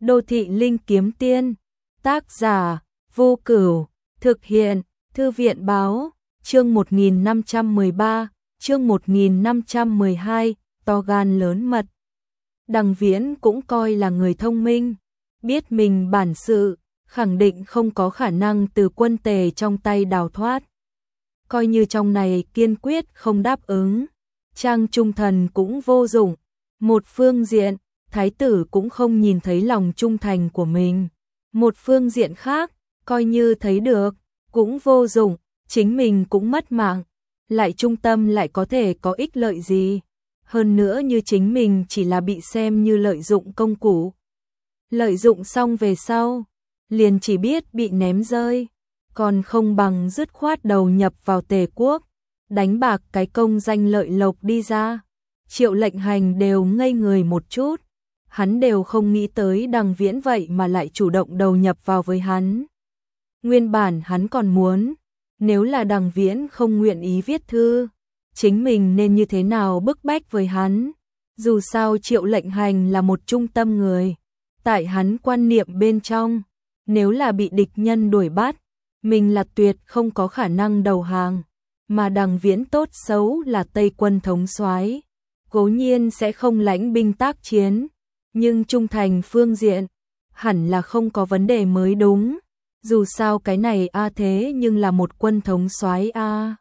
Đô thị linh kiếm tiên, tác giả, Vô Cửu, thực hiện, Thư viện báo, chương 1513, chương 1512, to gan lớn mật. Đằng Viễn cũng coi là người thông minh, biết mình bản sự, khẳng định không có khả năng từ quân Tề trong tay đào thoát. Coi như trong này kiên quyết không đáp ứng, trang trung thần cũng vô dụng. Một phương diện, thái tử cũng không nhìn thấy lòng trung thành của mình. Một phương diện khác, coi như thấy được, cũng vô dụng, chính mình cũng mất mạng. Lại trung tâm lại có thể có ích lợi gì? Hơn nữa như chính mình chỉ là bị xem như lợi dụng công cụ. Lợi dụng xong về sau, liền chỉ biết bị ném rơi, còn không bằng dứt khoát đầu nhập vào Tề quốc, đánh bạc cái công danh lợi lộc đi ra. Triệu Lệnh Hành đều ngây người một chút, hắn đều không nghĩ tới Đằng Viễn vậy mà lại chủ động đầu nhập vào với hắn. Nguyên bản hắn còn muốn, nếu là Đằng Viễn không nguyện ý viết thư, chính mình nên như thế nào bức bách với hắn. Dù sao Triệu Lệnh Hành là một trung tâm người, tại hắn quan niệm bên trong, nếu là bị địch nhân đuổi bắt, mình là tuyệt không có khả năng đầu hàng, mà Đằng Viễn tốt xấu là Tây quân thống soái, cố nhiên sẽ không lãnh binh tác chiến, nhưng trung thành phương diện hẳn là không có vấn đề mới đúng. Dù sao cái này thế nhưng là một quân thống soái a.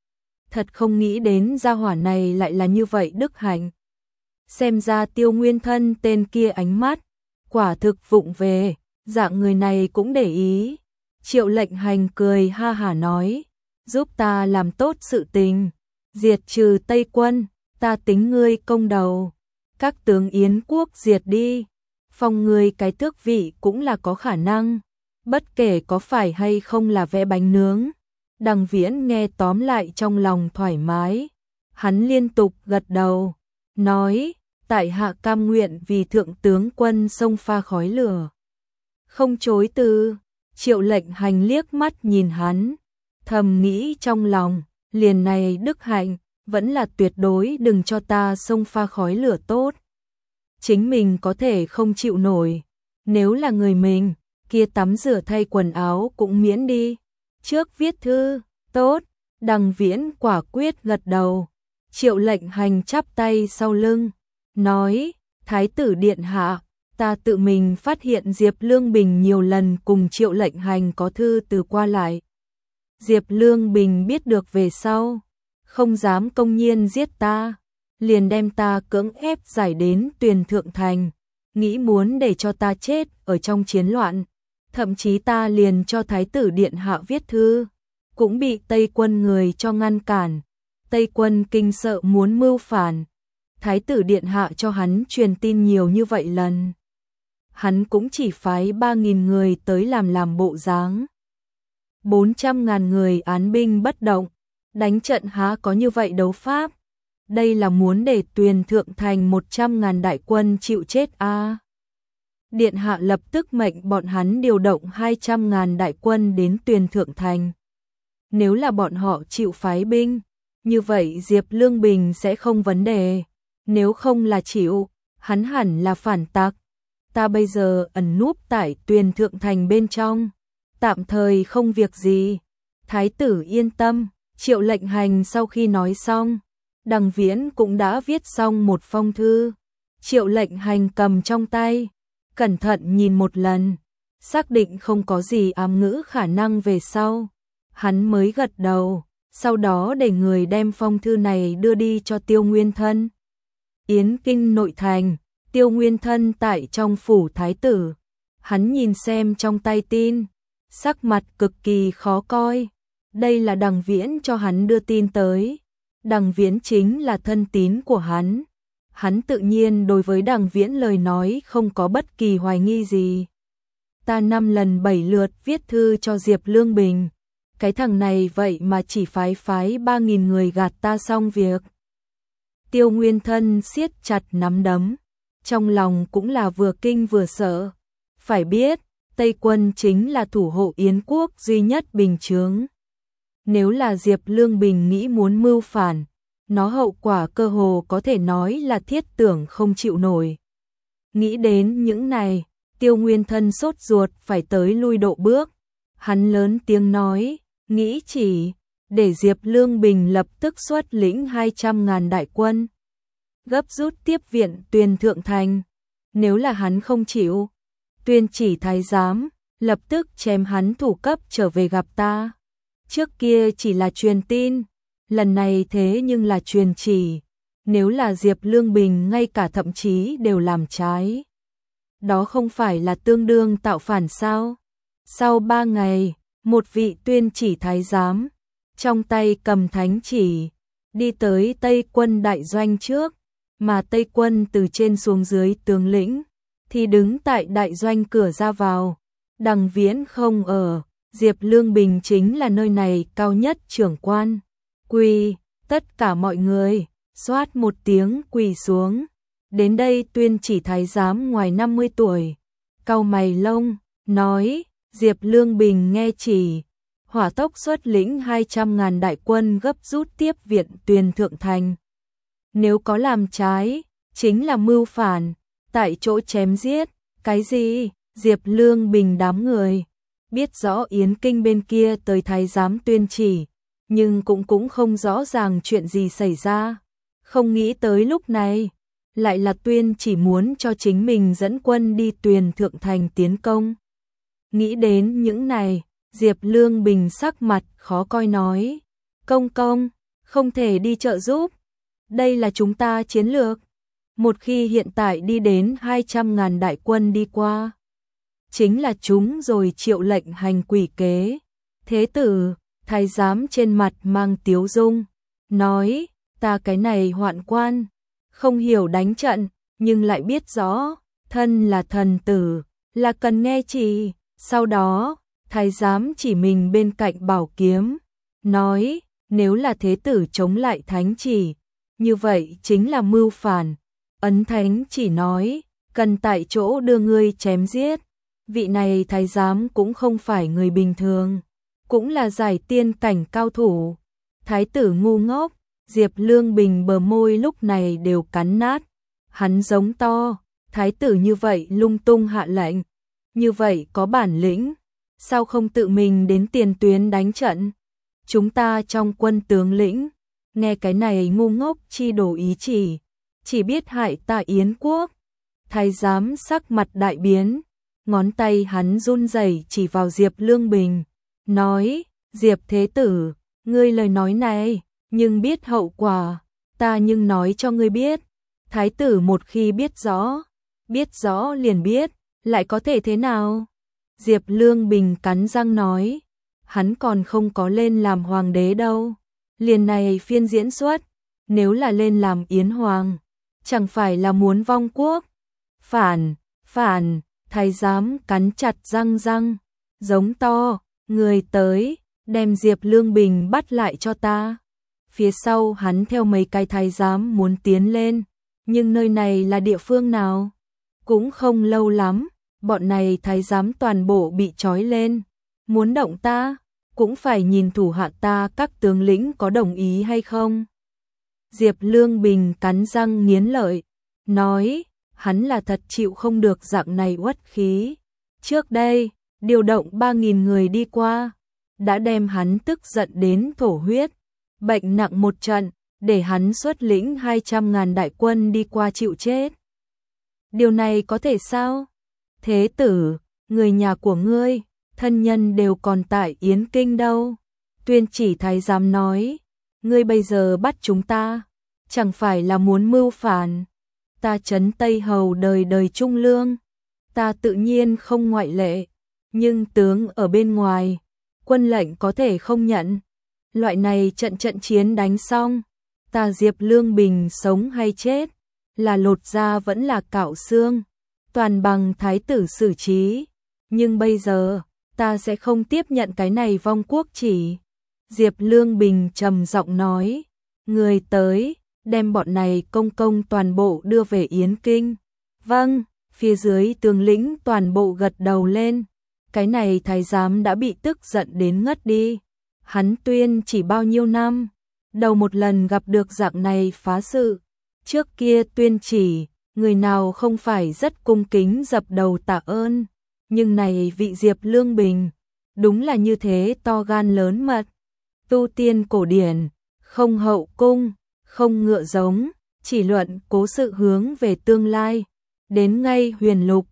Thật không nghĩ đến gia hỏa này lại là như vậy đức hạnh. Xem ra Tiêu Nguyên Thân tên kia ánh mắt quả thực vụng về, dạng người này cũng để ý. Triệu Lệnh Hành cười ha hả nói, giúp ta làm tốt sự tình, diệt trừ Tây quân, ta tính ngươi công đầu. Các tướng Yến quốc diệt đi, phong ngươi cái tước vị cũng là có khả năng, bất kể có phải hay không là vẽ bánh nướng. Đằng Viễn nghe tóm lại trong lòng thoải mái, hắn liên tục gật đầu, nói, tại hạ cam nguyện vì thượng tướng quân sông pha khói lửa. Không chối từ. Triệu Lệnh Hành liếc mắt nhìn hắn, thầm nghĩ trong lòng, liền này đức hạnh, vẫn là tuyệt đối đừng cho ta sông pha khói lửa tốt. Chính mình có thể không chịu nổi, nếu là người mình, kia tắm rửa thay quần áo cũng miễn đi. Trước viết thư, tốt. Đằng Viễn quả quyết gật đầu. Triệu Lệnh Hành chắp tay sau lưng, nói, Thái tử điện hạ, ta tự mình phát hiện Diệp Lương Bình nhiều lần cùng Triệu Lệnh Hành có thư từ qua lại. Diệp Lương Bình biết được về sau, không dám công nhiên giết ta, liền đem ta cưỡng ép giải đến Tuyền Thượng Thành, nghĩ muốn để cho ta chết ở trong chiến loạn. Thậm chí ta liền cho Thái tử điện hạ viết thư, cũng bị Tây quân người cho ngăn cản. Tây quân kinh sợ muốn mưu phản, Thái tử điện hạ cho hắn truyền tin nhiều như vậy lần, hắn cũng chỉ phái 3.000 người tới làm bộ dáng. 400.000 người án binh bất động, đánh trận há có như vậy đấu pháp. Đây là muốn để Tuyền Thượng Thành 100.000 đại quân chịu chết a. Điện hạ lập tức mệnh bọn hắn điều động 200.000 đại quân đến Tuyền Thượng Thành. Nếu là bọn họ chịu phái binh, như vậy Diệp Lương Bình sẽ không vấn đề. Nếu không là chịu, hắn hẳn là phản tặc. Ta bây giờ ẩn núp tại Tuyền Thượng Thành bên trong, tạm thời không việc gì. Thái tử yên tâm. Triệu Lệnh Hành sau khi nói xong, Đằng Viễn cũng đã viết xong một phong thư. Triệu Lệnh Hành cầm trong tay, cẩn thận nhìn một lần, xác định không có gì ám ngữ khả năng về sau, hắn mới gật đầu, sau đó để người đem phong thư này đưa đi cho Tiêu Nguyên Thân. Yến Kinh nội thành, Tiêu Nguyên Thân tại trong phủ thái tử, hắn nhìn xem trong tay tin, sắc mặt cực kỳ khó coi. Đây là Đằng Viễn cho hắn đưa tin tới. Đằng Viễn chính là thân tín của hắn. Hắn tự nhiên đối với Đằng Viễn lời nói không có bất kỳ hoài nghi gì. Ta 5 lần 7 lượt viết thư cho Diệp Lương Bình, cái thằng này vậy mà chỉ phái 3.000 người gạt ta xong việc. Tiêu Nguyên Thân siết chặt nắm đấm, trong lòng cũng là vừa kinh vừa sợ. Phải biết, Tây quân chính là thủ hộ Yến quốc duy nhất bình chướng. Nếu là Diệp Lương Bình nghĩ muốn mưu phản, nó hậu quả cơ hồ có thể nói là thiết tưởng không chịu nổi. Nghĩ đến những này, Tiêu Nguyên Thân sốt ruột phải tới lui độ bước. Hắn lớn tiếng nói, nghĩ chỉ, để Diệp Lương Bình lập tức xuất lĩnh 200.000 đại quân. Gấp rút tiếp viện Tuyền Thượng Thành. Nếu là hắn không chịu, Tuyên Chỉ thái giám, lập tức chém hắn thủ cấp trở về gặp ta. Trước kia chỉ là truyền tin, lần này thế nhưng là truyền chỉ. Nếu là Diệp Lương Bình ngay cả thậm chí đều làm trái. Đó không phải là tương đương tạo phản sao? Sau 3 ngày, một vị Tuyên Chỉ thái giám, trong tay cầm thánh chỉ, đi tới Tây quân đại doanh trước, mà Tây quân từ trên xuống dưới tướng lĩnh, thì đứng tại đại doanh cửa ra vào. Đằng Viễn không ở, Diệp Lương Bình chính là nơi này cao nhất trưởng quan. Quỳ, tất cả mọi người, xoát một tiếng quỳ xuống. Đến đây Tuyên Chỉ thái giám ngoài 50 tuổi, cau mày lông, nói, Diệp Lương Bình nghe chỉ, hỏa tốc xuất lĩnh 200.000 đại quân gấp rút tiếp viện Tuyền Thượng Thành. Nếu có làm trái, chính là mưu phản, tại chỗ chém giết. Cái gì? Diệp Lương Bình đám người biết rõ Yến Kinh bên kia tới thái giám Tuyên Chỉ, nhưng cũng không rõ ràng chuyện gì xảy ra. Không nghĩ tới lúc này, lại là Tuyên Chỉ muốn cho chính mình dẫn quân đi Tuyền Thượng Thành tiến công. Nghĩ đến những này, Diệp Lương Bình sắc mặt khó coi nói, công, không thể đi trợ giúp. Đây là chúng ta chiến lược. Một khi hiện tại đi đến 200.000 đại quân đi qua, chính là chúng rồi triệu lệnh hành quỷ kế. Thế tử, thái giám trên mặt mang tiếu dung, nói, ta cái này hoạn quan, không hiểu đánh trận, nhưng lại biết rõ, thân là thần tử, là cần nghe chỉ. Sau đó, thái giám chỉ mình bên cạnh bảo kiếm, nói, nếu là thế tử chống lại thánh chỉ, như vậy chính là mưu phản. Ấn thánh chỉ nói, cần tại chỗ đưa ngươi chém giết. Vị này thái giám cũng không phải người bình thường, cũng là giải tiên cảnh cao thủ. Thái tử ngu ngốc, Diệp Lương Bình bờ môi lúc này đều cắn nát. Hắn giống to, thái tử như vậy lung tung hạ lệnh, như vậy có bản lĩnh, sao không tự mình đến tiền tuyến đánh trận? Chúng ta trong quân tướng lĩnh, nghe cái này ngu ngốc chi đổ ý chỉ biết hại ta Yến quốc. Thái giám sắc mặt đại biến, ngón tay hắn run rẩy chỉ vào Diệp Lương Bình, nói, Diệp thế tử, ngươi lời nói này, nhưng biết hậu quả, ta nhưng nói cho ngươi biết. Thái tử một khi biết rõ liền biết, lại có thể thế nào? Diệp Lương Bình cắn răng nói, hắn còn không có lên làm hoàng đế đâu. Liền này phiên diễn xuất, nếu là lên làm Yến hoàng, chẳng phải là muốn vong quốc. Phản, thái giám cắn chặt răng, giống to, người tới, đem Diệp Lương Bình bắt lại cho ta. Phía sau hắn theo mấy cái thái giám muốn tiến lên, nhưng nơi này là địa phương nào? Cũng không lâu lắm, bọn này thái giám toàn bộ bị trói lên. Muốn động ta, cũng phải nhìn thủ hạ ta các tướng lĩnh có đồng ý hay không. Diệp Lương Bình cắn răng nghiến lợi, nói, hắn là thật chịu không được dạng này uất khí. Trước đây, điều động 3.000 người đi qua, đã đem hắn tức giận đến thổ huyết, bệnh nặng một trận, để hắn xuất lĩnh 200.000 đại quân đi qua chịu chết. Điều này có thể sao? Thế tử, người nhà của ngươi, thân nhân đều còn tại Yến Kinh đâu. Tuyên Chỉ thái giám nói, ngươi bây giờ bắt chúng ta, chẳng phải là muốn mưu phản. Ta trấn Tây Hầu đời đời trung lương, ta tự nhiên không ngoại lệ, nhưng tướng ở bên ngoài, quân lệnh có thể không nhận. Loại này trận chiến đánh xong, ta Diệp Lương Bình sống hay chết, là lột da vẫn là cạo xương, toàn bằng thái tử xử trí. Nhưng bây giờ, ta sẽ không tiếp nhận cái này vong quốc chỉ. Diệp Lương Bình trầm giọng nói, người tới, đem bọn này công toàn bộ đưa về Yến Kinh. Vâng, phía dưới tướng lĩnh toàn bộ gật đầu lên. Cái này thái giám đã bị tức giận đến ngất đi. Hắn Tuyên chỉ bao nhiêu năm, đầu một lần gặp được dạng này phá sự. Trước kia Tuyên chỉ người nào không phải rất cung kính dập đầu tạ ơn, nhưng này vị Diệp Lương Bình, đúng là như thế to gan lớn mật, tu tiên cổ điển, không hậu cung, không ngựa giống, chỉ luận cố sự hướng về tương lai, đến ngay huyền lục,